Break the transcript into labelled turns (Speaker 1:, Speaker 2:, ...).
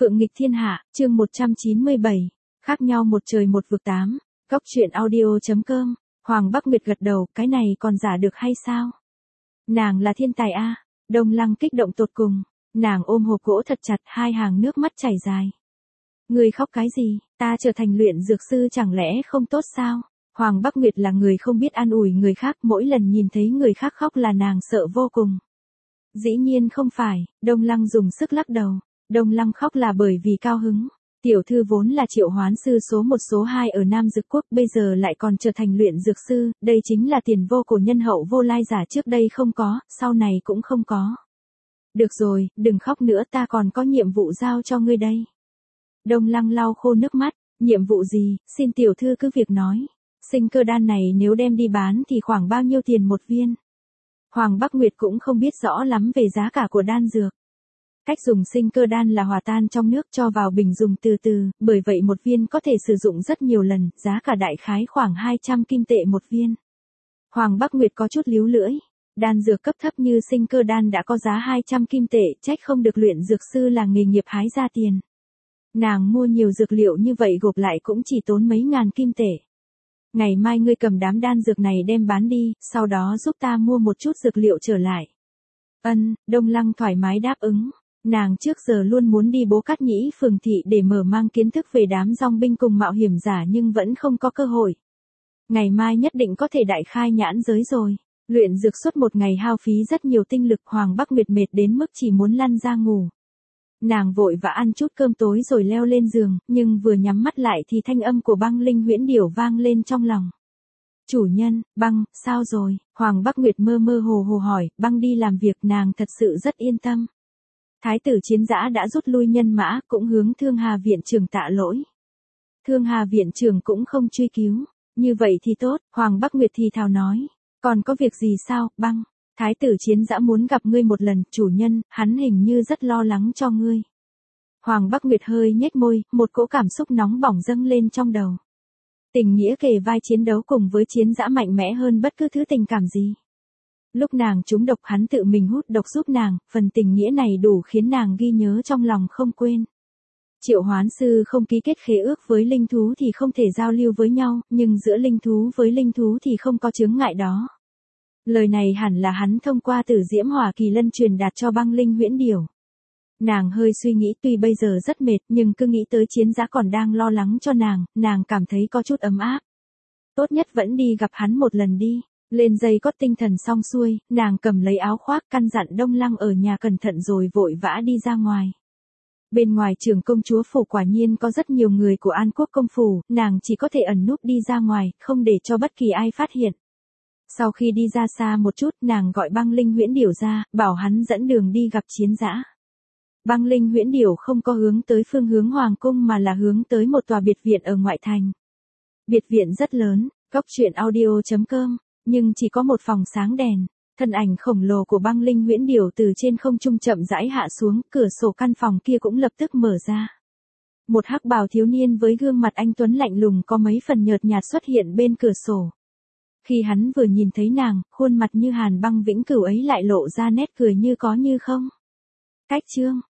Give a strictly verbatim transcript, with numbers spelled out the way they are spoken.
Speaker 1: Phượng nghịch thiên hạ, chương một trăm chín mươi bảy, khác nhau một trời một vực tám, góc truyện audio.com, Hoàng Bắc Nguyệt gật đầu, cái này còn giả được hay sao? Nàng là thiên tài a. Đông Lăng kích động tột cùng, nàng ôm hộp gỗ thật chặt, hai hàng nước mắt chảy dài. Người khóc cái gì, ta trở thành luyện dược sư chẳng lẽ không tốt sao? Hoàng Bắc Nguyệt là người không biết an ủi người khác, mỗi lần nhìn thấy người khác khóc là nàng sợ vô cùng. Dĩ nhiên không phải, Đông Lăng dùng sức lắc đầu. Đông Lăng khóc là bởi vì cao hứng. Tiểu thư vốn là triệu hoán sư số một số hai ở Nam Dực Quốc, bây giờ lại còn trở thành luyện dược sư, đây chính là tiền vô cổ nhân hậu vô lai giả, trước đây không có, sau này cũng không có. Được rồi, đừng khóc nữa, ta còn có nhiệm vụ giao cho ngươi đây. Đông Lăng lau khô nước mắt, nhiệm vụ gì, xin tiểu thư cứ việc nói. Sinh cơ đan này nếu đem đi bán thì khoảng bao nhiêu tiền một viên? Hoàng Bắc Nguyệt cũng không biết rõ lắm về giá cả của đan dược. Cách dùng sinh cơ đan là hòa tan trong nước cho vào bình dùng từ từ, bởi vậy một viên có thể sử dụng rất nhiều lần, giá cả đại khái khoảng hai trăm kim tệ một viên. Hoàng Bắc Nguyệt có chút líu lưỡi, đan dược cấp thấp như sinh cơ đan đã có giá hai trăm kim tệ, trách không được luyện dược sư là nghề nghiệp hái ra tiền. Nàng mua nhiều dược liệu như vậy gộp lại cũng chỉ tốn mấy ngàn kim tệ. Ngày mai ngươi cầm đám đan dược này đem bán đi, sau đó giúp ta mua một chút dược liệu trở lại. Ân, Đông Lăng thoải mái đáp ứng. Nàng trước giờ luôn muốn đi Bố Cát Nhĩ phường thị để mở mang kiến thức về đám dòng binh cùng mạo hiểm giả nhưng vẫn không có cơ hội. Ngày mai nhất định có thể đại khai nhãn giới rồi. Luyện dược suốt một ngày hao phí rất nhiều tinh lực, Hoàng Bắc Nguyệt mệt đến mức chỉ muốn lăn ra ngủ. Nàng vội vã ăn chút cơm tối rồi leo lên giường, nhưng vừa nhắm mắt lại thì thanh âm của Băng Linh Huyễn Điểu vang lên trong lòng. Chủ nhân, Băng, sao rồi? Hoàng Bắc Nguyệt mơ mơ hồ hồ hỏi, Băng đi làm việc, nàng thật sự rất yên tâm. Thái tử Chiến Dã đã rút lui nhân mã, cũng hướng Thương Hà viện trưởng tạ lỗi. Thương Hà viện trưởng cũng không truy cứu. Như vậy thì tốt, Hoàng Bắc Nguyệt thì thào nói. Còn có việc gì sao, Băng? Thái tử Chiến Dã muốn gặp ngươi một lần, chủ nhân, hắn hình như rất lo lắng cho ngươi. Hoàng Bắc Nguyệt hơi nhếch môi, một cỗ cảm xúc nóng bỏng dâng lên trong đầu. Tình nghĩa kề vai chiến đấu cùng với Chiến Dã mạnh mẽ hơn bất cứ thứ tình cảm gì. Lúc nàng trúng độc hắn tự mình hút độc giúp nàng, phần tình nghĩa này đủ khiến nàng ghi nhớ trong lòng không quên. Triệu hoán sư không ký kết khế ước với linh thú thì không thể giao lưu với nhau, nhưng giữa linh thú với linh thú thì không có chướng ngại đó. Lời này hẳn là hắn thông qua Tử Diễm Hỏa Kỳ Lân truyền đạt cho Băng Linh Huyễn Điểu. Nàng hơi suy nghĩ, tuy bây giờ rất mệt nhưng cứ nghĩ tới Chiến Dã còn đang lo lắng cho nàng, nàng cảm thấy có chút ấm áp. Tốt nhất vẫn đi gặp hắn một lần đi. Lên dây cót tinh thần xong xuôi, nàng cầm lấy áo khoác căn dặn Đông Lăng ở nhà cẩn thận rồi vội vã đi ra ngoài. Bên ngoài trường công chúa phủ quả nhiên có rất nhiều người của An Quốc công phủ, nàng chỉ có thể ẩn núp đi ra ngoài, không để cho bất kỳ ai phát hiện. Sau khi đi ra xa một chút, nàng gọi Băng Linh Huyễn Điểu ra, bảo hắn dẫn đường đi gặp Chiến Dã. Băng Linh Huyễn Điểu không có hướng tới phương hướng hoàng cung mà là hướng tới một tòa biệt viện ở ngoại thành. Biệt viện rất lớn, góc truyện audio.com. Nhưng chỉ có một phòng sáng đèn, thân ảnh khổng lồ của Băng Linh Huyễn Điểu từ trên không trung chậm rãi hạ xuống, cửa sổ căn phòng kia cũng lập tức mở ra. Một hắc bào thiếu niên với gương mặt anh tuấn lạnh lùng có mấy phần nhợt nhạt xuất hiện bên cửa sổ. Khi hắn vừa nhìn thấy nàng, khuôn mặt như hàn băng vĩnh cửu ấy lại lộ ra nét cười như có như không. Cách chương,